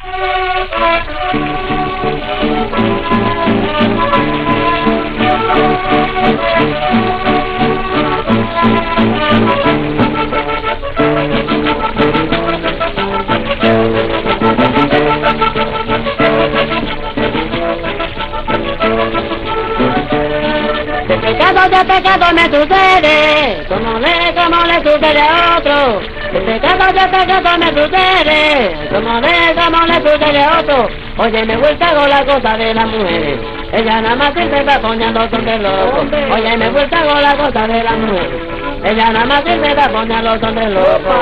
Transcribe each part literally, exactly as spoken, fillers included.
Pecado de pecado me sucede, como le, como le sucede a otro. De pecado de pecado me sucede, como le, como le sucede a otro. Oye, me gusta con la cosa de las mujeres, ella nada más se está poniendo son de loco. Oye, me gusta con la cosa de las mujeres, ella nada más se está poniendo son de loco.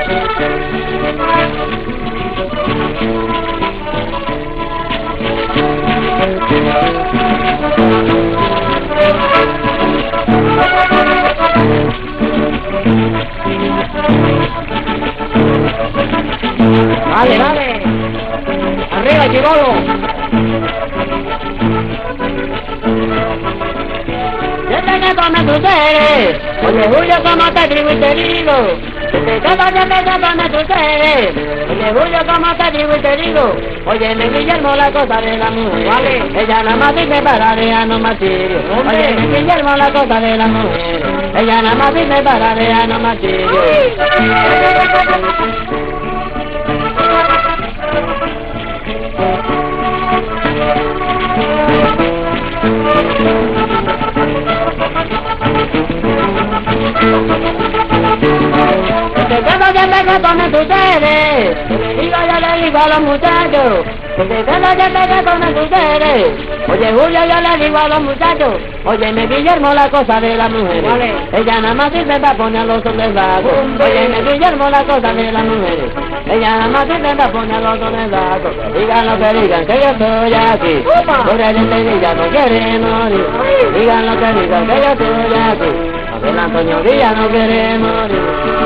Vale, vale. Arriba, chibolo. Desde que tú me sucede, oye, Julio, como te trigo y te digo. Desde que tú me sucede, oye, Julio, como te trigo y te digo. Oye, me Guillermo, la cosa de la mujer, vale. Ella nada más dice para de no martirio. Oye, me Guillermo, la cosa de la mujer, ella nada más dice para de no martirio. Porque cada día me gato me sucede, le digo yo le digo a los muchachos, porque cada día me gato me sucede. Oye, Julio, yo le digo a los muchachos, oye, me Guillermo, la cosa de la mujer, vale. Ella nada más sirve para poner los soldados. Oye, me Guillermo, la cosa de la mujer, ella nada más sirve para poner los soldados. Digan lo que digan, que yo estoy aquí, por el Villa no quiere morir. Digan lo que digan, que yo estoy aquí, porque el Antonio Villa no quiere morir.